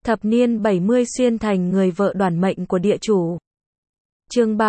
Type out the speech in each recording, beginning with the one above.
Thập niên 70 xuyên thành người vợ đoản mệnh của địa chủ. Chương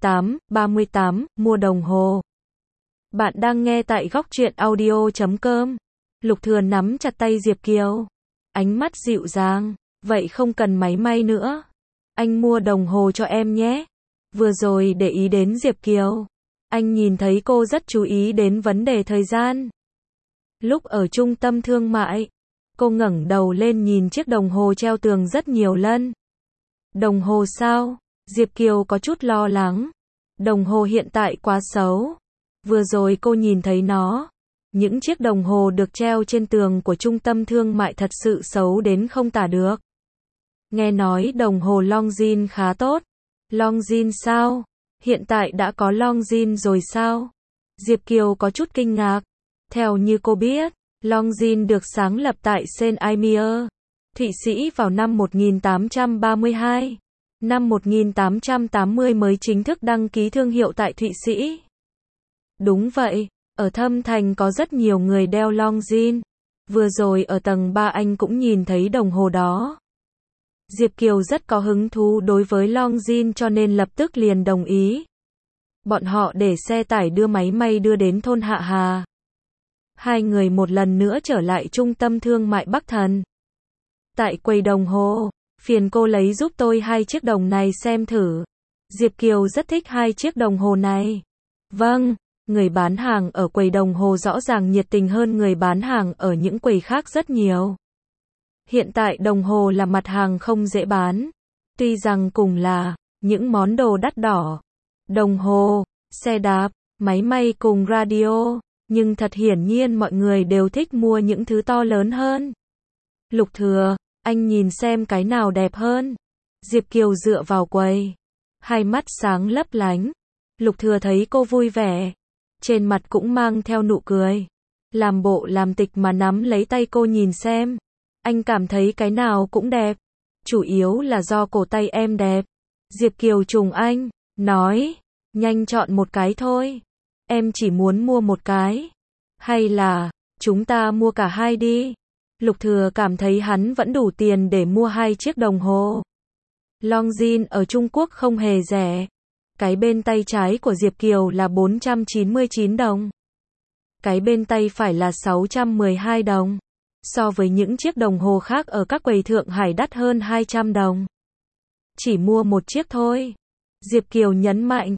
38, mua đồng hồ. Bạn đang nghe tại góc truyện audio.com. Lục Thừa nắm chặt tay Diệp Kiều. Ánh mắt dịu dàng. Vậy không cần máy may nữa. Anh mua đồng hồ cho em nhé. Vừa rồi để ý đến Diệp Kiều. Anh nhìn thấy cô rất chú ý đến vấn đề thời gian. Lúc ở trung tâm thương mại, cô ngẩng đầu lên nhìn chiếc đồng hồ treo tường rất nhiều lần. Đồng hồ sao? Diệp Kiều có chút lo lắng. Đồng hồ hiện tại quá xấu. Vừa rồi cô nhìn thấy nó. Những chiếc đồng hồ được treo trên tường của trung tâm thương mại thật sự xấu đến không tả được. Nghe nói đồng hồ Longines khá tốt. Longines sao? Hiện tại đã có Longines rồi sao? Diệp Kiều có chút kinh ngạc. Theo như cô biết, Longines được sáng lập tại Saint-Imier, Thụy Sĩ vào năm 1832. Năm 1880 mới chính thức đăng ký thương hiệu tại Thụy Sĩ. Đúng vậy, ở Thâm Thành có rất nhiều người đeo Longines. Vừa rồi ở tầng 3 anh cũng nhìn thấy đồng hồ đó. Diệp Kiều rất có hứng thú đối với Longines cho nên lập tức liền đồng ý. Bọn họ để xe tải đưa máy may đưa đến thôn Hạ Hà. Hai người một lần nữa trở lại trung tâm thương mại Bắc Thần. Tại quầy đồng hồ, phiền cô lấy giúp tôi hai chiếc đồng này xem thử. Diệp Kiều rất thích hai chiếc đồng hồ này. Vâng, người bán hàng ở quầy đồng hồ rõ ràng nhiệt tình hơn người bán hàng ở những quầy khác rất nhiều. Hiện tại đồng hồ là mặt hàng không dễ bán. Tuy rằng cùng là những món đồ đắt đỏ, đồng hồ, xe đạp, máy may cùng radio, nhưng thật hiển nhiên mọi người đều thích mua những thứ to lớn hơn. Lục Thừa, anh nhìn xem cái nào đẹp hơn. Diệp Kiều dựa vào quầy, hai mắt sáng lấp lánh. Lục Thừa thấy cô vui vẻ, trên mặt cũng mang theo nụ cười. Làm bộ làm tịch mà nắm lấy tay cô nhìn xem. Anh cảm thấy cái nào cũng đẹp. Chủ yếu là do cổ tay em đẹp. Diệp Kiều trùng anh, nói, nhanh chọn một cái thôi. Em chỉ muốn mua một cái. Hay là, chúng ta mua cả hai đi. Lục Thừa cảm thấy hắn vẫn đủ tiền để mua hai chiếc đồng hồ. Longines ở Trung Quốc không hề rẻ. Cái bên tay trái của Diệp Kiều là 499 đồng. Cái bên tay phải là 612 đồng. So với những chiếc đồng hồ khác ở các quầy Thượng Hải đắt hơn 200 đồng. Chỉ mua một chiếc thôi. Diệp Kiều nhấn mạnh,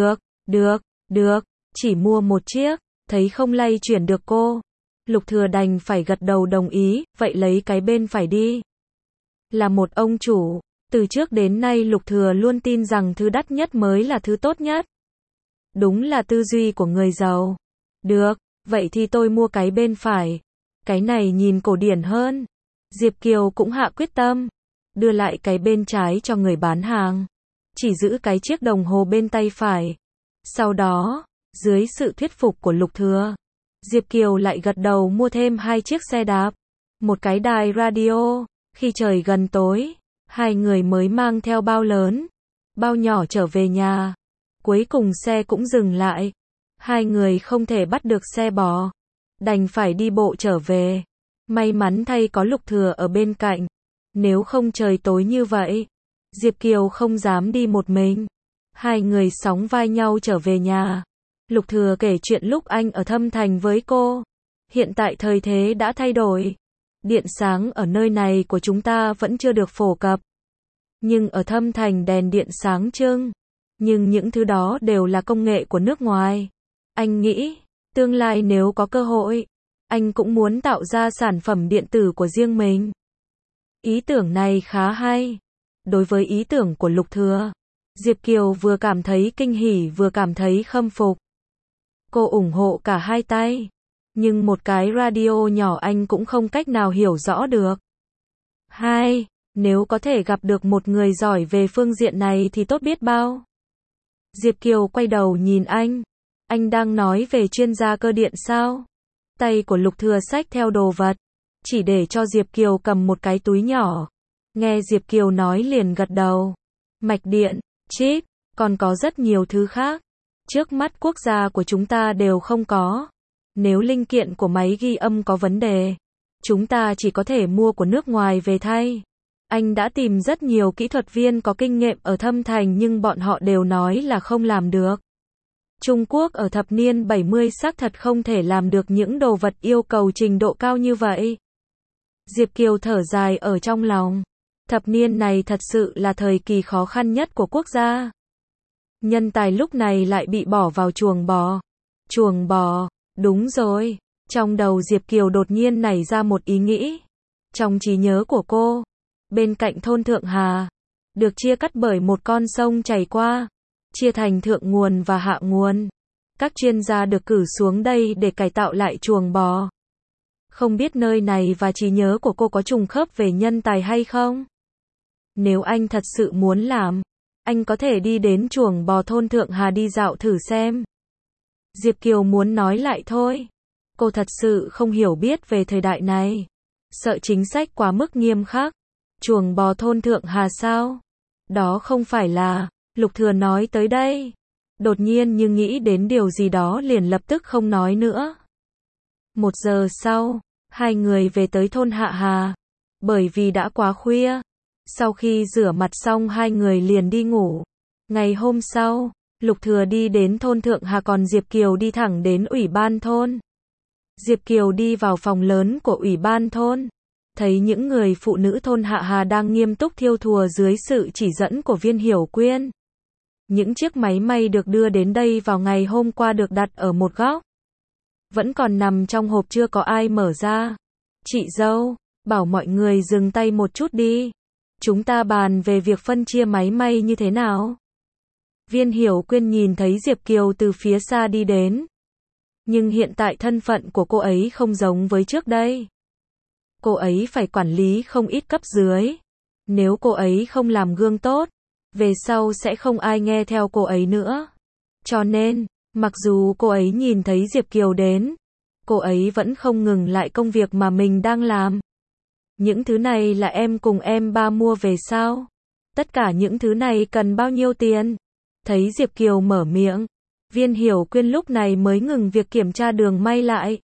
được, chỉ mua một chiếc. Thấy không lay chuyển được cô. Lục Thừa đành phải gật đầu đồng ý, vậy lấy cái bên phải đi. Là một ông chủ, từ trước đến nay Lục Thừa luôn tin rằng thứ đắt nhất mới là thứ tốt nhất. Đúng là tư duy của người giàu. Được, vậy thì tôi mua cái bên phải. Cái này nhìn cổ điển hơn. Diệp Kiều cũng hạ quyết tâm. Đưa lại cái bên trái cho người bán hàng. Chỉ giữ cái chiếc đồng hồ bên tay phải. Sau đó, dưới sự thuyết phục của Lục Thừa, Diệp Kiều lại gật đầu mua thêm hai chiếc xe đạp. Một cái đài radio. Khi trời gần tối, hai người mới mang theo bao lớn, bao nhỏ trở về nhà. Cuối cùng xe cũng dừng lại. Hai người không thể bắt được xe bò. Đành phải đi bộ trở về. May mắn thay có Lục Thừa ở bên cạnh. Nếu không trời tối như vậy, Diệp Kiều không dám đi một mình. Hai người sóng vai nhau trở về nhà. Lục Thừa kể chuyện lúc anh ở Thâm Thành với cô. Hiện tại thời thế đã thay đổi. Điện sáng ở nơi này của chúng ta vẫn chưa được phổ cập. Nhưng ở Thâm Thành đèn điện sáng trưng. Nhưng những thứ đó đều là công nghệ của nước ngoài. Anh nghĩ, tương lai nếu có cơ hội, anh cũng muốn tạo ra sản phẩm điện tử của riêng mình. Ý tưởng này khá hay. Đối với ý tưởng của Lục Thừa, Diệp Kiều vừa cảm thấy kinh hỉ vừa cảm thấy khâm phục. Cô ủng hộ cả hai tay. Nhưng một cái radio nhỏ anh cũng không cách nào hiểu rõ được. Hai, nếu có thể gặp được một người giỏi về phương diện này thì tốt biết bao. Diệp Kiều quay đầu nhìn anh. Anh đang nói về chuyên gia cơ điện sao? Tay của Lục Thừa xách theo đồ vật. Chỉ để cho Diệp Kiều cầm một cái túi nhỏ. Nghe Diệp Kiều nói liền gật đầu. Mạch điện, chip, còn có rất nhiều thứ khác. Trước mắt quốc gia của chúng ta đều không có. Nếu linh kiện của máy ghi âm có vấn đề, chúng ta chỉ có thể mua của nước ngoài về thay. Anh đã tìm rất nhiều kỹ thuật viên có kinh nghiệm ở Thâm Thành nhưng bọn họ đều nói là không làm được. Trung Quốc ở thập niên 70 xác thật không thể làm được những đồ vật yêu cầu trình độ cao như vậy. Diệp Kiều thở dài ở trong lòng. Thập niên này thật sự là thời kỳ khó khăn nhất của quốc gia. Nhân tài lúc này lại bị bỏ vào chuồng bò. Chuồng bò, đúng rồi. Trong đầu Diệp Kiều đột nhiên nảy ra một ý nghĩ. Trong trí nhớ của cô, bên cạnh thôn Thượng Hà, được chia cắt bởi một con sông chảy qua, chia thành thượng nguồn và hạ nguồn. Các chuyên gia được cử xuống đây để cải tạo lại chuồng bò. Không biết nơi này và trí nhớ của cô có trùng khớp về nhân tài hay không? Nếu anh thật sự muốn làm, anh có thể đi đến chuồng bò thôn Thượng Hà đi dạo thử xem. Diệp Kiều muốn nói lại thôi. Cô thật sự không hiểu biết về thời đại này. Sợ chính sách quá mức nghiêm khắc. Chuồng bò thôn Thượng Hà sao? Đó không phải là... Lục Thừa nói tới đây. Đột nhiên như nghĩ đến điều gì đó liền lập tức không nói nữa. 1 giờ sau, hai người về tới thôn Hạ Hà. Bởi vì đã quá khuya. Sau khi rửa mặt xong hai người liền đi ngủ. Ngày hôm sau, Lục Thừa đi đến thôn Thượng Hà còn Diệp Kiều đi thẳng đến ủy ban thôn. Diệp Kiều đi vào phòng lớn của ủy ban thôn. Thấy những người phụ nữ thôn Hạ Hà đang nghiêm túc thiêu thùa dưới sự chỉ dẫn của Viên Hiểu Quyên. Những chiếc máy may được đưa đến đây vào ngày hôm qua được đặt ở một góc. Vẫn còn nằm trong hộp chưa có ai mở ra. Chị dâu, bảo mọi người dừng tay một chút đi. Chúng ta bàn về việc phân chia máy may như thế nào. Viên Hiểu Quyên nhìn thấy Diệp Kiều từ phía xa đi đến. Nhưng hiện tại thân phận của cô ấy không giống với trước đây. Cô ấy phải quản lý không ít cấp dưới. Nếu cô ấy không làm gương tốt, về sau sẽ không ai nghe theo cô ấy nữa. Cho nên, mặc dù cô ấy nhìn thấy Diệp Kiều đến, cô ấy vẫn không ngừng lại công việc mà mình đang làm. Những thứ này là em cùng em ba mua về sao? Tất cả những thứ này cần bao nhiêu tiền? Thấy Diệp Kiều mở miệng, Viên Hiểu Quyên lúc này mới ngừng việc kiểm tra đường may lại.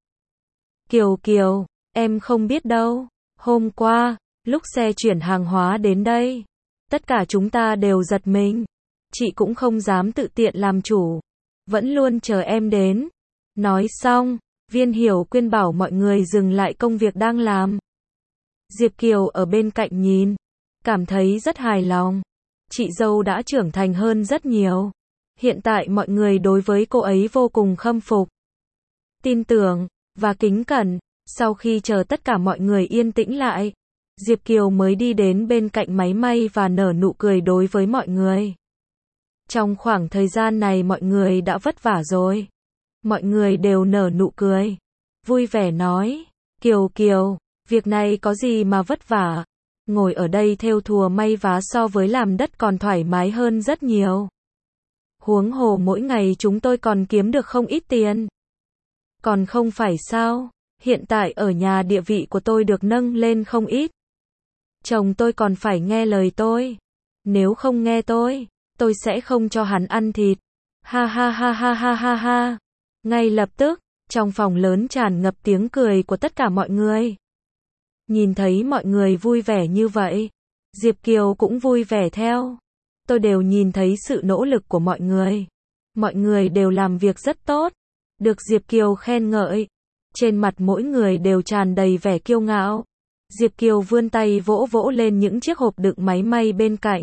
Kiều, em không biết đâu. Hôm qua, lúc xe chuyển hàng hóa đến đây, tất cả chúng ta đều giật mình. Chị cũng không dám tự tiện làm chủ. Vẫn luôn chờ em đến. Nói xong, Viên Hiểu Quyên bảo mọi người dừng lại công việc đang làm. Diệp Kiều ở bên cạnh nhìn, cảm thấy rất hài lòng. Chị dâu đã trưởng thành hơn rất nhiều. Hiện tại mọi người đối với cô ấy vô cùng khâm phục, tin tưởng và kính cẩn. Sau khi chờ tất cả mọi người yên tĩnh lại, Diệp Kiều mới đi đến bên cạnh máy may và nở nụ cười đối với mọi người. Trong khoảng thời gian này mọi người đã vất vả rồi. Mọi người đều nở nụ cười, vui vẻ nói, Kiều, việc này có gì mà vất vả. Ngồi ở đây thêu thùa may vá so với làm đất còn thoải mái hơn rất nhiều. Huống hồ mỗi ngày chúng tôi còn kiếm được không ít tiền. Còn không phải sao, hiện tại ở nhà địa vị của tôi được nâng lên không ít. Chồng tôi còn phải nghe lời tôi. Nếu không nghe tôi sẽ không cho hắn ăn thịt. Ha ha ha ha ha ha ha. Ngay lập tức, trong phòng lớn tràn ngập tiếng cười của tất cả mọi người. Nhìn thấy mọi người vui vẻ như vậy, Diệp Kiều cũng vui vẻ theo. Tôi đều nhìn thấy sự nỗ lực của mọi người. Mọi người đều làm việc rất tốt. Được Diệp Kiều khen ngợi. Trên mặt mỗi người đều tràn đầy vẻ kiêu ngạo. Diệp Kiều vươn tay vỗ vỗ lên những chiếc hộp đựng máy may bên cạnh.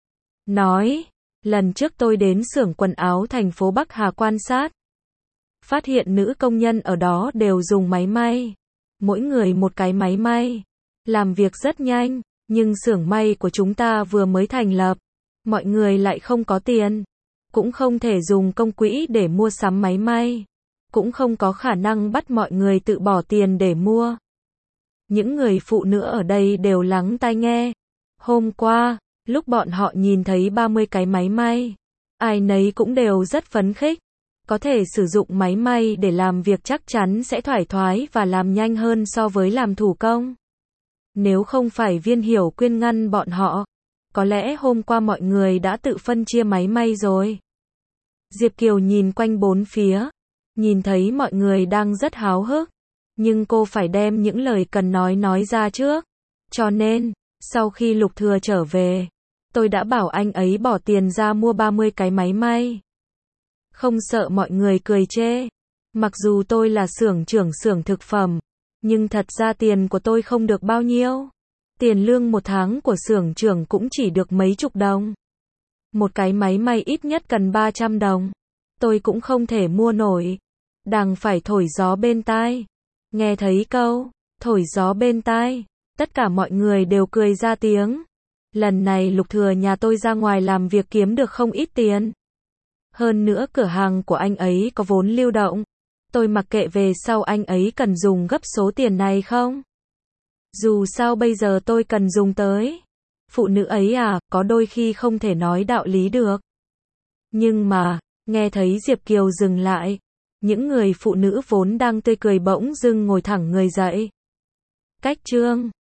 Nói, lần trước tôi đến xưởng quần áo thành phố Bắc Hà quan sát. Phát hiện nữ công nhân ở đó đều dùng máy may. Mỗi người một cái máy may. Làm việc rất nhanh, nhưng xưởng may của chúng ta vừa mới thành lập. Mọi người lại không có tiền. Cũng không thể dùng công quỹ để mua sắm máy may. Cũng không có khả năng bắt mọi người tự bỏ tiền để mua. Những người phụ nữ ở đây đều lắng tai nghe. Hôm qua, lúc bọn họ nhìn thấy 30 cái máy may, ai nấy cũng đều rất phấn khích. Có thể sử dụng máy may để làm việc chắc chắn sẽ thoải thoái và làm nhanh hơn so với làm thủ công. Nếu không phải Viên Hiểu Quyên ngăn bọn họ, có lẽ hôm qua mọi người đã tự phân chia máy may rồi. Diệp Kiều nhìn quanh bốn phía, nhìn thấy mọi người đang rất háo hức, nhưng cô phải đem những lời cần nói ra trước. Cho nên, Sau khi Lục Thừa trở về, tôi đã bảo anh ấy bỏ tiền ra mua 30 cái máy may. Không sợ mọi người cười chê. Mặc dù tôi là xưởng trưởng xưởng thực phẩm, nhưng thật ra tiền của tôi không được bao nhiêu. Tiền lương một tháng của xưởng trưởng cũng chỉ được mấy chục đồng. Một cái máy may ít nhất cần 300 đồng. Tôi cũng không thể mua nổi. Đành phải thổi gió bên tai. Nghe thấy câu thổi gió bên tai, tất cả mọi người đều cười ra tiếng. Lần này Lục Thừa nhà tôi ra ngoài làm việc kiếm được không ít tiền. Hơn nữa cửa hàng của anh ấy có vốn lưu động. Tôi mặc kệ về sau anh ấy cần dùng gấp số tiền này không. Dù sao bây giờ tôi cần dùng tới. Phụ nữ ấy à, có đôi khi không thể nói đạo lý được. Nhưng mà, nghe thấy Diệp Kiều dừng lại. Những người phụ nữ vốn đang tươi cười bỗng dưng ngồi thẳng người dậy. Cách chương